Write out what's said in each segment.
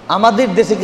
আমাদের দেশে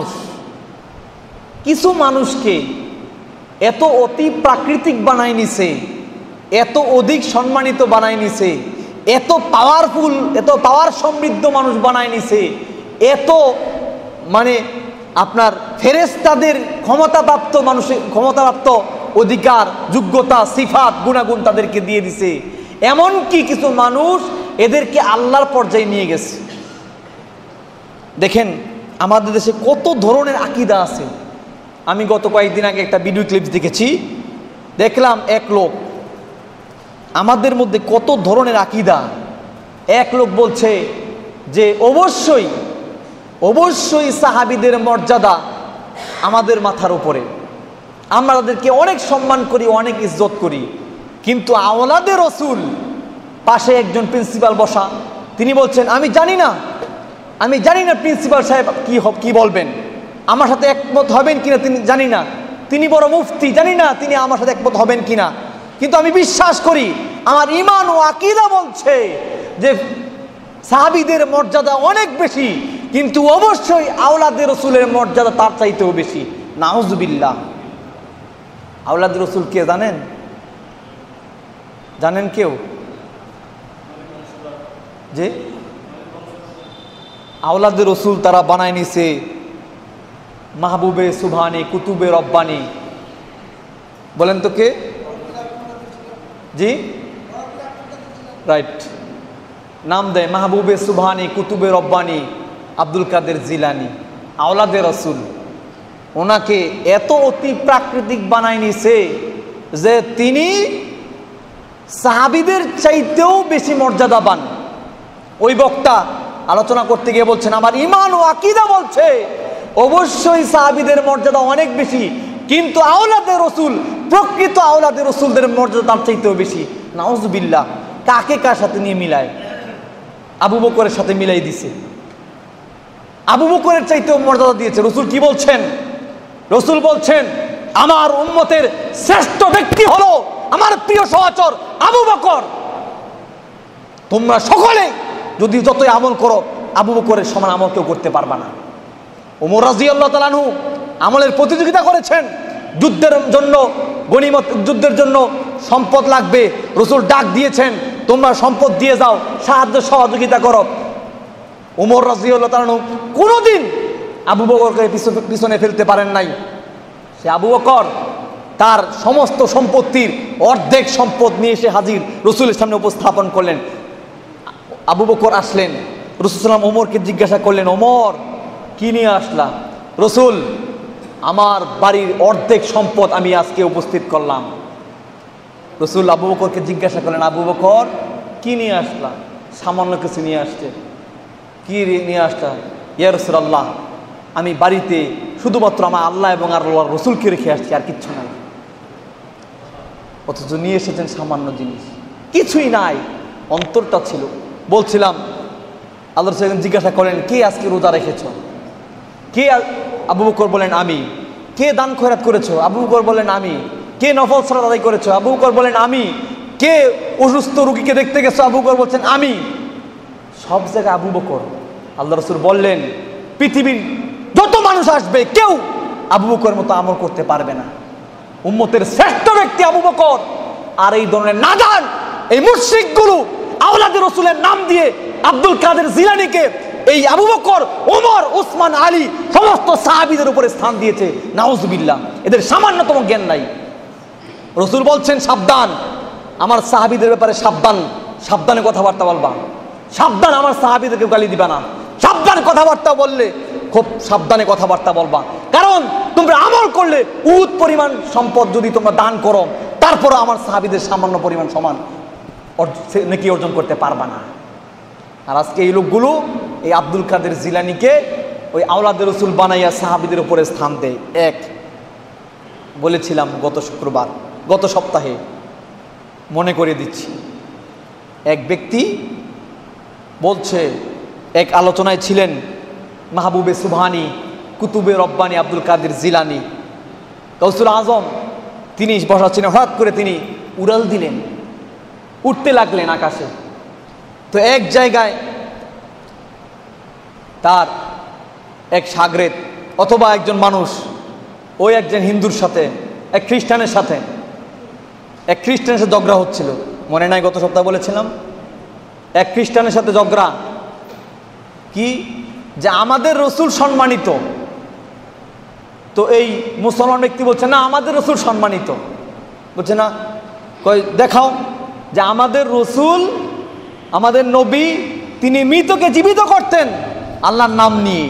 কিছু মানুষকে এত অতি প্রাকৃতিক বানায় নিছে, এত অধিক সম্মানিত বানায় নিছে, এত পাওয়ারফুল, এত পাওয়ার সমৃদ্ধ মানুষ বানায় নিছে, এত মানে আপনার ফেরেশতাদের ক্ষমতাপ্রাপ্ত মানুষের ক্ষমতাপ্রাপ্ত অধিকার, যোগ্যতা, সিফাত, গুণাগুণ তাদেরকে দিয়ে দিছে। এমনকি কিছু মানুষ এদেরকে আল্লাহর পর্যায়ে নিয়ে গেছে। দেখেন আমাদের দেশে কত ধরনের আকীদা আছে। আমি গত কয়েকদিন আগে একটা ভিডিও ক্লিপস দেখেছি, দেখলাম এক লোক, আমাদের মধ্যে কত ধরনের আকীদা। এক লোক বলছে যে অবশ্যই অবশ্যই সাহাবীদের মর্যাদা আমাদের মাথার উপরে, আমরা তাদেরকে অনেক সম্মান করি, অনেক ইজ্জত করি, কিন্তু আওলাদে রসুল, পাশে একজন প্রিন্সিপাল বসা, তিনি বলছেন আমি জানি না প্রিন্সিপাল সাহেব কি বলবেন, আমার সাথে একমত হবেন কিনা তিনি জানি না, তিনি বড় মুফতি, জানি না তিনি আমার সাথে একমত হবেন কিনা, কিন্তু আমি বিশ্বাস করি, আমার ঈমান ও আকীদা বলছে যে সাহাবীদের মর্যাদা অনেক বেশি, কিন্তু অবশ্যই আওলাদে রসুলের মর্যাদা তার চাইতেও বেশি। নাউজুবিল্লাহ। আওলাদে রসুল কে জানেন কেউ? যে আওলাদে রসুল তারা বানায় নিছে মাহবুবে সুবহানি, কুতুবে রব্বানি। বলেন তো কে? জি রাইট, নাম দেয় মাহবুবে সুবহানি, কুতুবে রব্বানি, আব্দুল কাদের জিলানি, আওলাদে রসুল। ওনাকে এত অতি প্রাকৃতিক বানায় নিছে যে তিনি সাহাবীদের চাইতেও বেশি মর্যাদাবান। ওই বক্তা আলোচনা করতে গিয়ে বলছেন আমার ঈমান ও আকীদা বলছে অবশ্যই সাহাবীদের মর্যাদা অনেক বেশি, কিন্তু আওলাদে রসুল, প্রকৃত আওলাদে রসুলদের মর্যাদা তার চাইতেও বেশি। নাউজুবিল্লাহ। কাকে কার সাথে নিয়ে মিলায়? আবু বকরের সাথে মিলাই দিছে। আবু বকরের চাইতেও মর্যাদা দিয়েছে। রসুল কি বলছেন? রসুল বলছেন আমার উম্মতের শ্রেষ্ঠ ব্যক্তি হলো আমার প্রিয় সহচর আবু বকর। তোমরা সকলে যদি যতই আমল করো আবু বকরের সমান আমল কেউ করতে পারবা না। ওমর রাদিয়াল্লাহু তাআলা আনহু আমলের প্রতিযোগিতা করেছেন, যুদ্ধের জন্য গনিমত, যুদ্ধের জন্য সম্পদ লাগবে, রসুল ডাক দিয়েছেন তোমরা সম্পদ দিয়ে যাও, সাহায্য সহযোগিতা করো। ওমর রাদিয়াল্লাহু তাআলা আনহু কোনোদিন আবু বকরকে পিছনে ফেলতে পারেন নাই। সে আবু বকর তার সমস্ত সম্পত্তির অর্ধেক সম্পদ নিয়ে এসে হাজির রসুলের সামনে উপস্থাপন করলেন। আবু বকর আসলেন, রসুল সাল্লাল্লাহু আলাইহি ওয়াসাল্লাম ওমরকে জিজ্ঞাসা করলেন, ওমর কি নিয়ে আসলা? রসুল আমার বাড়ির অর্ধেক সম্পদ আমি আজকে উপস্থিত করলাম। রসুল আবু বকরকে জিজ্ঞাসা করলেন, আবু বকর কি নিয়ে আসলা? সামান্য কিছু নিয়ে আসছে। কি নিয়ে আসলা? ইয়া রাসূলুল্লাহ, আমি বাড়িতে শুধুমাত্র আমার আল্লাহ এবং আল্লাহর রসুলকে রেখে আসছি, আর কিচ্ছু নাই। অথচ নিয়ে এসেছেন সামান্য জিনিস, কিছুই নাই। অন্তরটা ছিল। বলছিলাম আল্লাহ রাসূল জিজ্ঞাসা করেন কে আজকে রোজা রেখেছ? কে? আবু বকর বলেন আমি। কে দান খয়রাত করেছো? আবু বকর বলেন আমি। কে নফল সালাত আদায় করেছো? আবু বকর বলেন আমি। কে অসুস্থ রোগীকে দেখতে গেছো? আবু বকর বলছেন আমি। সব জায়গায় আবু বকর। আল্লাহ রাসূল বললেন পৃথিবীর যত মানুষ আসবে কেউ আবু বকরের মতো আমল করতে পারবে না। উম্মতের শ্রেষ্ঠ ব্যক্তি আবু বকর। আর এই ধরনের নাদান এই মুশরিকগুলো আওলাদে রসুলের নাম দিয়ে আব্দুল কাদের জিলানীকে এই আবু বকর, ওমর, উসমান, আলী সমস্ত সাহাবীদের উপরে স্থান দিয়েছে। নাউজুবিল্লাহ। এদের সামান্যতম জ্ঞান নাই। রসুল বলছেন সাবধান, আমার সাহাবীদের ব্যাপারে সাবধান, সাবধানে কথাবার্তা বলবা, সাবধান আমার সাহাবীদেরকে গালি দিবা না, সাবধান কথাবার্তা বললে খুব সাবধানে কথাবার্তা বলবা, কারণ তোমরা আমল করলে উহুদ পরিমাণ সম্পদ যদি তোমরা দান করো তারপরে আমার সাহাবীদের সামান্য পরিমাণ সমান নেকি অর্জন করতে পারবা না। আর আজকে এই লোকগুলো এই আব্দুল কাদের জিলানীকে ওই আওলাদে রসুল বানাইয়া সাহাবীদের উপরে স্থান দেয়। এক বলেছিলাম গত সপ্তাহে মনে করে দিচ্ছি, এক ব্যক্তি বলছে, এক আলোচনায় ছিলেন মাহবুবে সুবহানি, কুতুবে রব্বানি আব্দুল কাদের জিলানী, গৌসুল আজম, তিনি বসা ছিলেন। হঠাৎ করে তিনি উড়াল দিলেন, উঠতে লাগলেন আকাশে। তো এক জায়গায় তার এক সাগরেদ অথবা একজন মানুষ ওই একজন হিন্দুর সাথে এক খ্রিস্টানের সাথে ঝগড়া হচ্ছিল, মনে নাই গত সপ্তাহে বলেছিলাম? এক খ্রিস্টানের সাথে ঝগড়া কি, যে আমাদের রসুল সম্মানিত। তো এই মুসলমান ব্যক্তি বলছে না আমাদের রসুল সম্মানিত, বলছে না, কই দেখাও যে আমাদের রসুল, আমাদের নবী, তিনি মৃতকে জীবিত করতেন আল্লাহর নাম নিয়ে।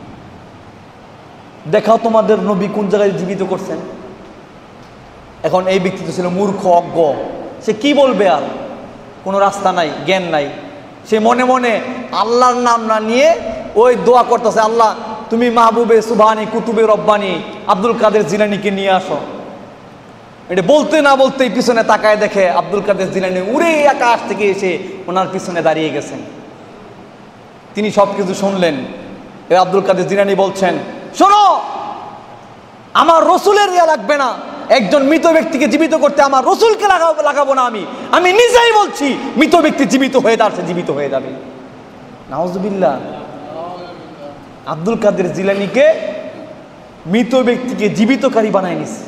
দেখাও তোমাদের নবী কোন জায়গায় জীবিত করছেন। এখন এই ব্যক্তি তো ছিল মূর্খ, অজ্ঞ, সে কি বলবে, আর কোনো রাস্তা নাই, জ্ঞান নাই। সে মনে মনে আল্লাহর নাম না নিয়ে ওই দোয়া করতেছে, আল্লাহ তুমি মাহবুবে সুবহানি কুতুবে রব্বানি আব্দুল কাদের জিলানীকে নিয়ে আসো। এটা বলতে না বলতেই পিছনে তাকায় দেখে আব্দুল কাদের জিলানী উড়ে আকাশ থেকে এসে ওনার পিছনে দাঁড়িয়ে গেছেন। তিনি সব কিছু শুনলেন। এবার আব্দুল কাদের জিলানী বলছেন, শোনো, আমার রসুলের ইয়া লাগবে না, একজন মৃত ব্যক্তিকে জীবিত করতে আমার রসুলকে লাগাবো না, আমি নিজেই বলছি মৃত ব্যক্তি জীবিত হয়ে যাচ্ছে, জীবিত হয়ে যাবে। নাউজুবিল্লাহ। আব্দুল কাদের জিলানীকে মৃত ব্যক্তিকে জীবিতকারী বানায় নিছে।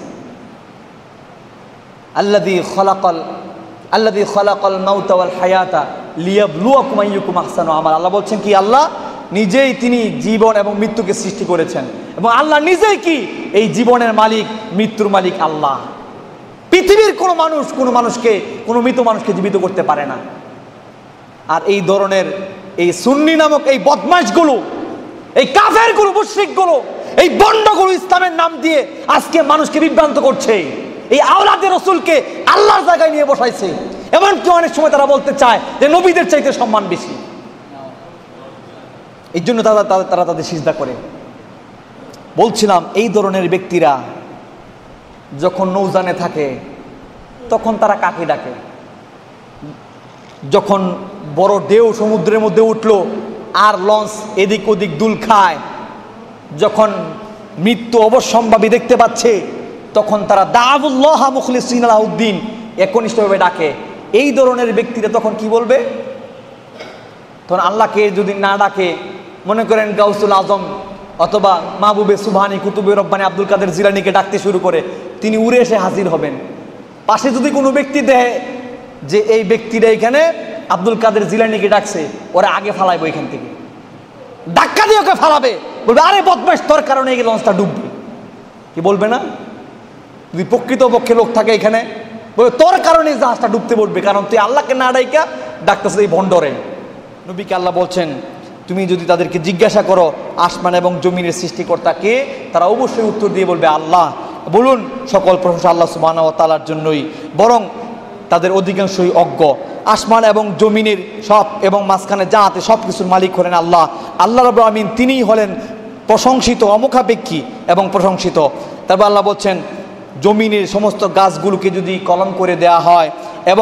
আল্লাযী খালাকাল মাউতা ওয়াল হায়াতা লিয়াবলুয়াকুম আইয়ুকুম আহসানু আমালা। আল্লাহ বলছেন কি, আল্লাহ নিজেই তিনি জীবন এবং মৃত্যুকে সৃষ্টি করেছেন, এবং আল্লাহ নিজেই কি এই জীবনের মালিক, মৃত্যুর মালিক আল্লাহ। পৃথিবীর কোনো মানুষ কোনো মৃত মানুষকে জীবিত করতে পারে না। আর এই ধরনের এই সুন্নি নামক এই বদমাশগুলো, এই কাফেরগুলো, মুশরিকগুলো, এই বন্ডগুলো ইসলামের নাম দিয়ে আজকে মানুষকে বিভ্রান্ত করছে। এই আওলাদে রসুলকে আল্লাহর জায়গায় নিয়ে বসাইছে। এমনকি অনেক সময় তারা বলতে চায় যে নবীদের চাইতে সম্মান বেশি। এই জন্য তারা তাদের সিজদা করে। বলছিলাম, এই ধরনের ব্যক্তিরা যখন নৌজানে থাকে তখন তারা কাকে ডাকে? যখন বড় ঢেউ সমুদ্রের মধ্যে উঠলো আর লঞ্চ এদিক ওদিক দুল খায়, যখন মৃত্যু অবশ্যম্ভাবী দেখতে পাচ্ছে, তখন তারা দাউল্লাহ মুখলিসিন লাহুদ্দিন একনিষ্ঠভাবে ডাকে। এই ধরনের ব্যক্তিরা তখন কি বলবে? তখন আল্লাহকে যদি না ডাকে, মনে করেন গাউসুল আজম অথবা মাহবুবে সুবহানি কুতুবে রব্বানি আব্দুল কাদের জিলানীকে ডাকতে শুরু করে, তিনি উড়ে এসে হাজির হবেন। পাশে যদি কোনো ব্যক্তি দেখে যে এই ব্যক্তিরা এখানে আব্দুল কাদের জিলানীকে ডাকছে, ওরা আগে ফালাইবো, এখান থেকে ধাক্কা দিয়ে ওকে ফালাবে, বলবে আরে বদমাশ, তোর কারণে এই লঞ্চটা ডুববে। কি বলবে না? যদি প্রকৃতপক্ষে লোক থাকে এখানে, বলবে তোর কারণে জাহাজটা ডুবতে পড়বে, কারণ তুই আল্লাহকে না ডাইকা ডাকতেছে এই ভণ্ডরে। নবীকে আল্লাহ বলছেন, তুমি যদি তাদেরকে জিজ্ঞাসা করো আসমান এবং জমিনের সৃষ্টিকর্তা কে, তারা অবশ্যই উত্তর দিয়ে বলবে আল্লাহ। বলুন, সকল প্রশংসা আল্লাহ সুবহানাহু ওয়া তাআলার জন্যই, বরং তাদের অধিকাংশই অজ্ঞ। আসমান এবং জমিনের সব এবং মাঝখানে যা আছে সব কিছুর মালিক হলেন আল্লাহ। আল্লাহ রাব্বুল আমিন তিনিই হলেন প্রশংসিত, অমুখাপেক্ষী এবং প্রশংসিত। তারপর আল্লাহ বলছেন, জমিনের সমস্ত গাছগুলোকে যদি কলম করে দেয়া হয় এবং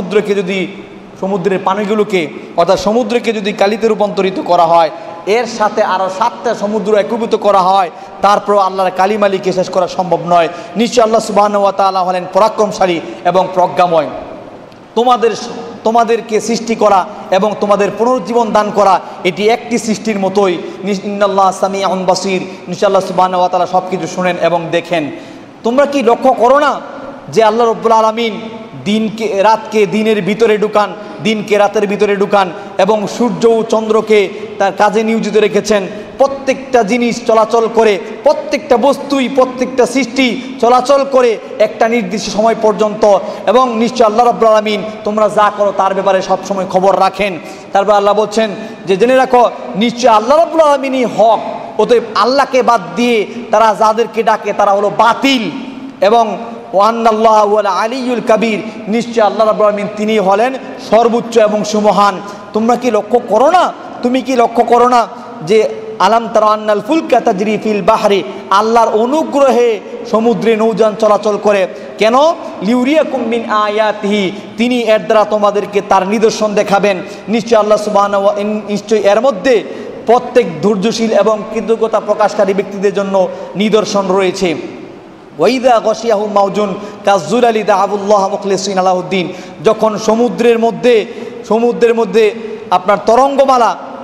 সমুদ্রের পানিগুলোকে অর্থাৎ সমুদ্রকে যদি কালিতে রূপান্তরিত করা হয়, এর সাথে আরও 7টা সমুদ্র একীভূত করা হয়, তারপর আল্লাহর কালিমালিকে শেষ করা সম্ভব নয়। নিশ্চয় আল্লাহ সুবহানাহু ওয়া তাআলা হলেন পরাক্রমশালী এবং প্রজ্ঞাময়। তোমাদেরকে সৃষ্টি করা এবং তোমাদের পুনরুজ্জীবন দান করা এটি একটি সৃষ্টির মতোই। ইন্নাল্লাহ সামিউন বাসীর, নিশ্চয় আল্লাহ সুবহানাহু ওয়া তাআলা সব কিছু শুনেন এবং দেখেন। তোমরা কি লক্ষ্য করো না যে আল্লাহ রাব্বুল আলামিন রাতকে দিনের ভিতরে ঢুকান, দিনকে রাতের ভিতরে ঢুকান, এবং সূর্য ও চন্দ্রকে তার কাজে নিয়োজিত রেখেছেন। প্রত্যেকটা জিনিস চলাচল করে, প্রত্যেকটা বস্তুই, প্রত্যেকটা সৃষ্টি চলাচল করে একটা নির্দিষ্ট সময় পর্যন্ত, এবং নিশ্চয় আল্লাহ রাব্বুল আলামিন তোমরা যা করো তার ব্যাপারে সবসময় খবর রাখেন। তারপর আল্লাহ বলছেন যে জেনে রাখো নিশ্চয় আল্লাহ রাব্বুল আলামিনই হক, অতএব আল্লাহকে বাদ দিয়ে তারা যাদেরকে ডাকে তারা হলো বাতিল। এবং ওয়ান্নাল্লাহু ওয়াল আলিয়্যুল কাবীর, নিশ্চয় আল্লাহ রাব্বুল আলামিন তিনি হলেন সর্বোচ্চ এবং সুমহান। তোমরা কি লক্ষ্য করো না, তুমি কি লক্ষ্য করো না যে আলাম তারা আন্নাল ফুলকা তাজরি ফিল বাহরি, আল্লাহর অনুগ্রহে সমুদ্রে নৌযান চলাচল করে। কেন? লিউরিয়াকুম মিন আয়াতিহি, তিনি এর দ্বারা তোমাদেরকে তার নিদর্শন দেখাবেন। নিশ্চয় আল্লাহ সুবহানাহু ওয়া তাআলা, নিশ্চয় এর মধ্যে প্রত্যেক ধৈর্যশীল এবং কৃতজ্ঞতা প্রকাশকারী ব্যক্তিদের জন্য নিদর্শন রয়েছে। ওয়াইদা গশিয়াহুম মাউজুন কাযুলালি দাআবুল্লাহ মুখলিসিন লাহুদ্দিন, যখন সমুদ্রের মধ্যে আপনার তরঙ্গমালা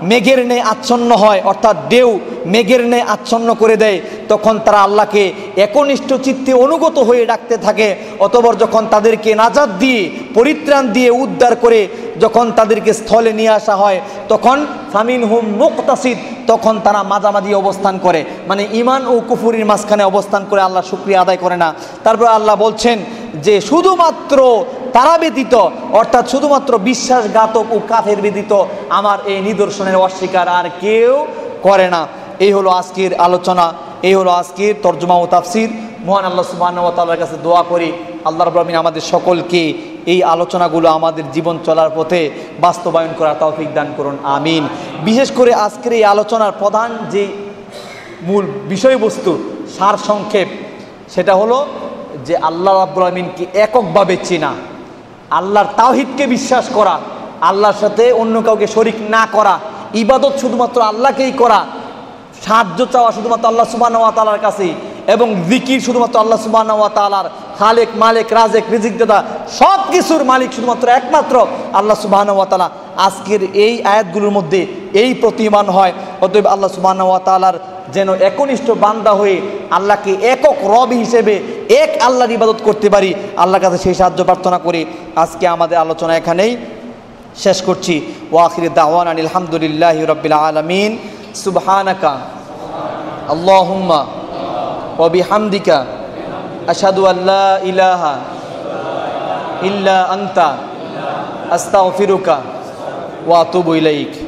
মেঘের ন্যায় আচ্ছন্ন হয়, অর্থাৎ ঢেউ মেঘের ন্যায় আচ্ছন্ন করে দেয়, তখন তারা আল্লাহকে একনিষ্ঠ চিত্তে অনুগত হয়ে ডাকতে থাকে। অতঃপর যখন তাদেরকে নাজাত দিয়ে, পরিত্রাণ দিয়ে, উদ্ধার করে যখন তাদেরকে স্থলে নিয়ে আসা হয়, তখন ফামিনহুম মুকতাসিদ, তখন তারা মাঝামাঝি অবস্থান করে, মানে ইমান ও কুফুরির মাঝখানে অবস্থান করে আল্লাহ শুকরিয়া আদায় করে না। তারপর আল্লাহ বলছেন যে শুধুমাত্র তারা ব্যতীত, অর্থাৎ শুধুমাত্র বিশ্বাসঘাতক ও কাফের ব্যতীত আমার এই নিদর্শনের অস্বীকার আর কেউ করে না। এই হলো আজকের আলোচনা, এই হলো আজকের তরজমা ও তাফসির। মহান আল্লাহ সুবহানাহু ওয়া তাআলার কাছে দোয়া করি আল্লাহ রাব্বুল আলামিন আমাদের সকলকে এই আলোচনাগুলো আমাদের জীবন চলার পথে বাস্তবায়ন করার তৌফিক দান করুন, আমিন। বিশেষ করে আজকের এই আলোচনার প্রধান যে মূল বিষয়বস্তু, সার সংক্ষেপ, সেটা হলো যে আল্লাহ রাব্বুল আলামিনকে এককভাবে চেনা, আল্লাহর তাওহীদকে বিশ্বাস করা, আল্লাহর সাথে অন্য কাউকে শরীক না করা, ইবাদত শুধুমাত্র আল্লাহকেই করা, সাহায্য চাওয়া শুধুমাত্র আল্লাহ সুবহানাহু ওয়া তাআলার কাছেই, এবং জিকির শুধুমাত্র আল্লাহ সুবহানাহু ওয়া তাআলার। খালেক, মালিক, রাজেক, রিজিক দাতা সব কিছুর মালিক শুধুমাত্র একমাত্র আল্লাহ সুবহানাহু ওয়া তাআলা। আজকের এই আয়াতগুলোর মধ্যে এই প্রতিমান হয়। অতএব আল্লাহ সুবহানাহু ওয়া তাআলার যেন একনিষ্ঠ বান্দা হয়ে আল্লাহকে একক রব হিসেবে এক আল্লাহর ইবাদত করতে পারি, আল্লাহর কাছে সেই সাহায্য প্রার্থনা করি। আজকে আমাদের আলোচনা এখানেই শেষ করছি। ওয়া আখিরু দাওয়ানা আলহামদুলিল্লাহি রাব্বিল আলামিন। সুবহানাকা আল্লাহুম্মা ওয়া বিহামদিকা আশহাদু আল্লা ইলাহা ইল্লা আনতা আস্তাগফিরুকা ওয়া আতুবু ইলাইক।